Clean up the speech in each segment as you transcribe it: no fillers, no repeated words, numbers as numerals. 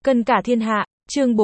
Cân cả thiên hạ, chương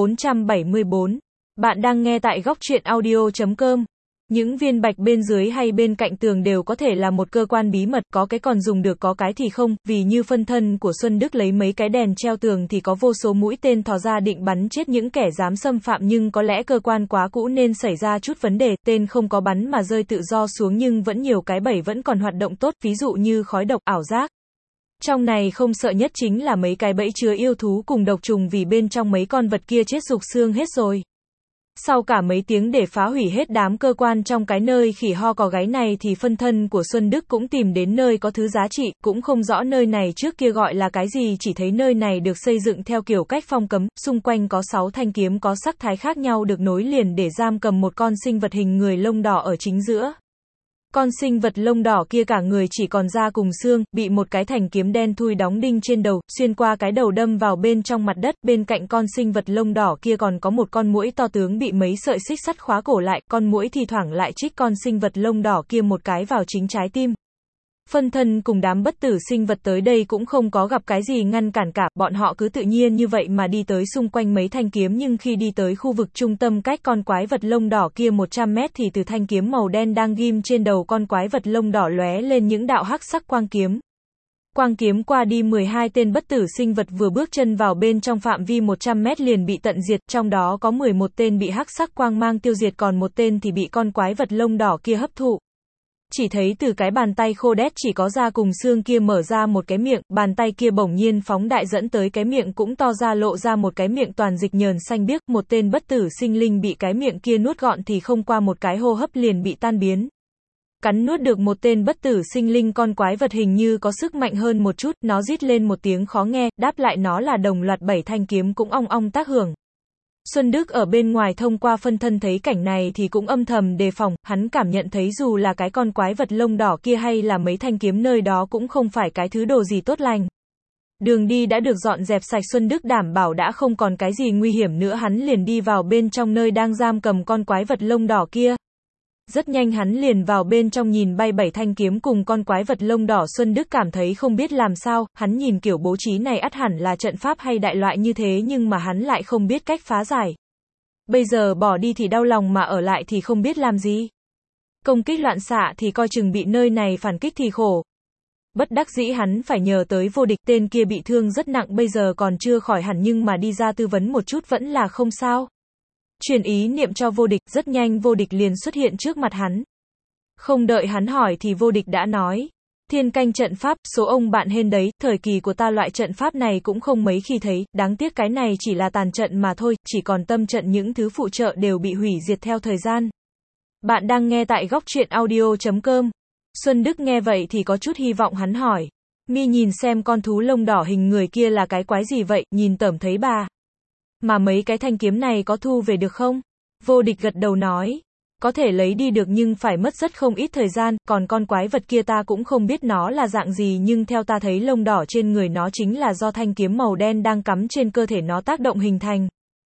474. Bạn đang nghe tại góc truyện audio.com. Những viên bạch bên dưới hay bên cạnh tường đều có thể là một cơ quan bí mật, có cái còn dùng được có cái thì không, vì như phân thân của Xuân Đức lấy mấy cái đèn treo tường thì có vô số mũi tên thò ra định bắn chết những kẻ dám xâm phạm, nhưng có lẽ cơ quan quá cũ nên xảy ra chút vấn đề, tên không có bắn mà rơi tự do xuống, nhưng vẫn nhiều cái bẫy vẫn còn hoạt động tốt, ví dụ như khói độc, ảo giác. Trong này không sợ nhất chính là mấy cái bẫy chứa yêu thú cùng độc trùng, vì bên trong mấy con vật kia chết rục xương hết rồi. Sau cả mấy tiếng để phá hủy hết đám cơ quan trong cái nơi khỉ ho cò gáy này thì phân thân của Xuân Đức cũng tìm đến nơi có thứ giá trị, cũng không rõ nơi này trước kia gọi là cái gì, chỉ thấy nơi này được xây dựng theo kiểu cách phong cấm, xung quanh có 6 thanh kiếm có sắc thái khác nhau được nối liền để giam cầm một con sinh vật hình người lông đỏ ở chính giữa. Con sinh vật lông đỏ kia cả người chỉ còn da cùng xương, bị một cái thanh kiếm đen thui đóng đinh trên đầu, xuyên qua cái đầu đâm vào bên trong mặt đất. Bên cạnh con sinh vật lông đỏ kia còn có một con muỗi to tướng bị mấy sợi xích sắt khóa cổ lại, con muỗi thì thoảng lại chích con sinh vật lông đỏ kia một cái vào chính trái tim. Phân thân cùng đám bất tử sinh vật tới đây cũng không có gặp cái gì ngăn cản cả, bọn họ cứ tự nhiên như vậy mà đi tới xung quanh mấy thanh kiếm, nhưng khi đi tới khu vực trung tâm cách con quái vật lông đỏ kia 100 mét thì từ thanh kiếm màu đen đang ghim trên đầu con quái vật lông đỏ lóe lên những đạo hắc sắc quang kiếm. Quang kiếm qua đi 12 tên bất tử sinh vật vừa bước chân vào bên trong phạm vi 100 mét liền bị tận diệt, trong đó có 11 tên bị hắc sắc quang mang tiêu diệt, còn một tên thì bị con quái vật lông đỏ kia hấp thụ. Chỉ thấy từ cái bàn tay khô đét chỉ có da cùng xương kia mở ra một cái miệng, bàn tay kia bỗng nhiên phóng đại dẫn tới cái miệng cũng to ra, lộ ra một cái miệng toàn dịch nhờn xanh biếc, một tên bất tử sinh linh bị cái miệng kia nuốt gọn thì không qua một cái hô hấp liền bị tan biến. Cắn nuốt được một tên bất tử sinh linh, con quái vật hình như có sức mạnh hơn một chút, nó rít lên một tiếng khó nghe, đáp lại nó là đồng loạt 7 thanh kiếm cũng ong ong tác hưởng. Xuân Đức ở bên ngoài thông qua phân thân thấy cảnh này thì cũng âm thầm đề phòng, hắn cảm nhận thấy dù là cái con quái vật lông đỏ kia hay là mấy thanh kiếm nơi đó cũng không phải cái thứ đồ gì tốt lành. Đường đi đã được dọn dẹp sạch, Xuân Đức đảm bảo đã không còn cái gì nguy hiểm nữa, hắn liền đi vào bên trong nơi đang giam cầm con quái vật lông đỏ kia. Rất nhanh hắn liền vào bên trong nhìn bay 7 thanh kiếm cùng con quái vật lông đỏ. Xuân Đức cảm thấy không biết làm sao, hắn nhìn kiểu bố trí này ắt hẳn là trận pháp hay đại loại như thế, nhưng mà hắn lại không biết cách phá giải. Bây giờ bỏ đi thì đau lòng, mà ở lại thì không biết làm gì. Công kích loạn xạ thì coi chừng bị nơi này phản kích thì khổ. Bất đắc dĩ hắn phải nhờ tới Vô Địch, tên kia bị thương rất nặng, bây giờ còn chưa khỏi hẳn, nhưng mà đi ra tư vấn một chút vẫn là không sao. Truyền ý niệm cho Vô Địch, rất nhanh Vô Địch liền xuất hiện trước mặt hắn. Không đợi hắn hỏi thì Vô Địch đã nói: Thiên canh trận pháp, số ông bạn hên đấy, thời kỳ của ta loại trận pháp này cũng không mấy khi thấy, đáng tiếc cái này chỉ là tàn trận mà thôi, chỉ còn tâm trận, những thứ phụ trợ đều bị hủy diệt theo thời gian. Bạn đang nghe tại góc truyện audio.com. Xuân Đức nghe vậy thì có chút hy vọng, hắn hỏi: Mi nhìn xem con thú lông đỏ hình người kia là cái quái gì vậy, nhìn tởm thấy bà. Mà mấy cái thanh kiếm này có thu về được không? Vô Địch gật đầu nói: Có thể lấy đi được nhưng phải mất rất không ít thời gian, còn con quái vật kia ta cũng không biết nó là dạng gì, nhưng theo ta thấy lông đỏ trên người nó chính là do thanh kiếm màu đen đang cắm trên cơ thể nó tác động hình thành.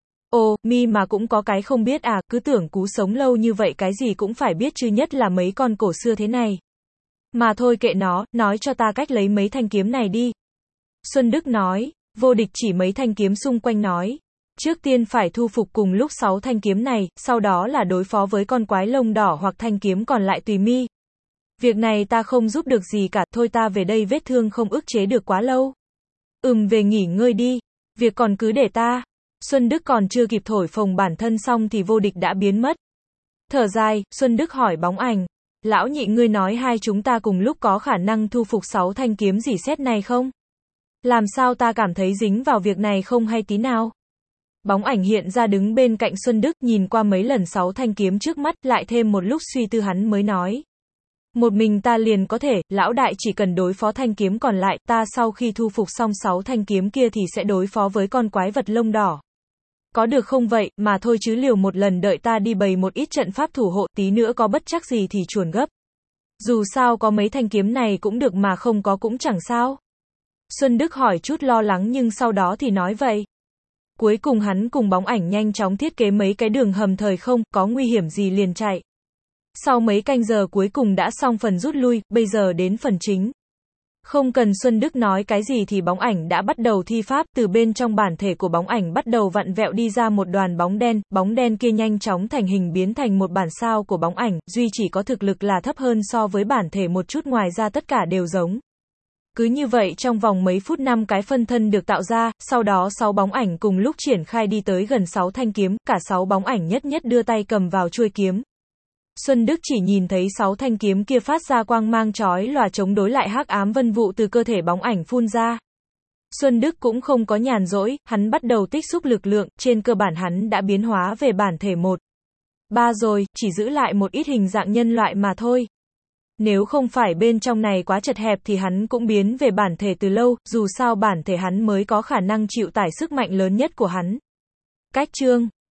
Ồ, Mi mà cũng có cái không biết à, cứ tưởng cú sống lâu như vậy cái gì cũng phải biết chứ, nhất là mấy con cổ xưa thế này. Mà thôi kệ nó, nói cho ta cách lấy mấy thanh kiếm này đi. Xuân Đức nói. Vô Địch chỉ mấy thanh kiếm xung quanh nói: Trước tiên phải thu phục cùng lúc 6 thanh kiếm này, sau đó là đối phó với con quái lông đỏ hoặc thanh kiếm còn lại tùy Mi. Việc này ta không giúp được gì cả, thôi ta về đây, vết thương không ức chế được quá lâu. Về nghỉ ngơi đi, việc còn cứ để ta. Xuân Đức còn chưa kịp thổi phồng bản thân xong thì Vô Địch đã biến mất. Thở dài, Xuân Đức hỏi Bóng Ảnh: Lão nhị, ngươi nói hai chúng ta cùng lúc có khả năng thu phục 6 thanh kiếm rỉ sét này không? Làm sao ta cảm thấy dính vào việc này không hay tí nào? Bóng Ảnh hiện ra đứng bên cạnh Xuân Đức, nhìn qua mấy lần 6 thanh kiếm trước mắt, lại thêm một lúc suy tư hắn mới nói: Một mình ta liền có thể, lão đại chỉ cần đối phó thanh kiếm còn lại, ta sau khi thu phục xong 6 thanh kiếm kia thì sẽ đối phó với con quái vật lông đỏ. Có được không vậy, mà thôi chứ liều một lần, đợi ta đi bày một ít trận pháp thủ hộ, tí nữa có bất chắc gì thì chuồn gấp. Dù sao có mấy thanh kiếm này cũng được, mà không có cũng chẳng sao. Xuân Đức hỏi chút lo lắng nhưng sau đó thì nói vậy. Cuối cùng hắn cùng Bóng Ảnh nhanh chóng thiết kế mấy cái đường hầm thời không, có nguy hiểm gì liền chạy. Sau mấy canh giờ cuối cùng đã xong phần rút lui, bây giờ đến phần chính. Không cần Xuân Đức nói cái gì thì bóng ảnh đã bắt đầu thi pháp, từ bên trong bản thể của bóng ảnh bắt đầu vặn vẹo đi ra một đoàn bóng đen kia nhanh chóng thành hình biến thành một bản sao của bóng ảnh, duy chỉ có thực lực là thấp hơn so với bản thể một chút, ngoài ra tất cả đều giống. Cứ như vậy trong vòng mấy phút 5 cái phân thân được tạo ra, sau đó 6 bóng ảnh cùng lúc triển khai đi tới gần 6 thanh kiếm, cả 6 bóng ảnh nhất nhất đưa tay cầm vào chuôi kiếm. Xuân Đức chỉ nhìn thấy 6 thanh kiếm kia phát ra quang mang chói lòa chống đối lại hắc ám vân vụ từ cơ thể bóng ảnh phun ra. Xuân Đức cũng không có nhàn rỗi, hắn bắt đầu tích xúc lực lượng, trên cơ bản hắn đã biến hóa về bản thể 1-3 rồi, chỉ giữ lại một ít hình dạng nhân loại mà thôi. Nếu không phải bên trong này quá chật hẹp thì hắn cũng biến về bản thể từ lâu, dù sao bản thể hắn mới có khả năng chịu tải sức mạnh lớn nhất của hắn. Cách chương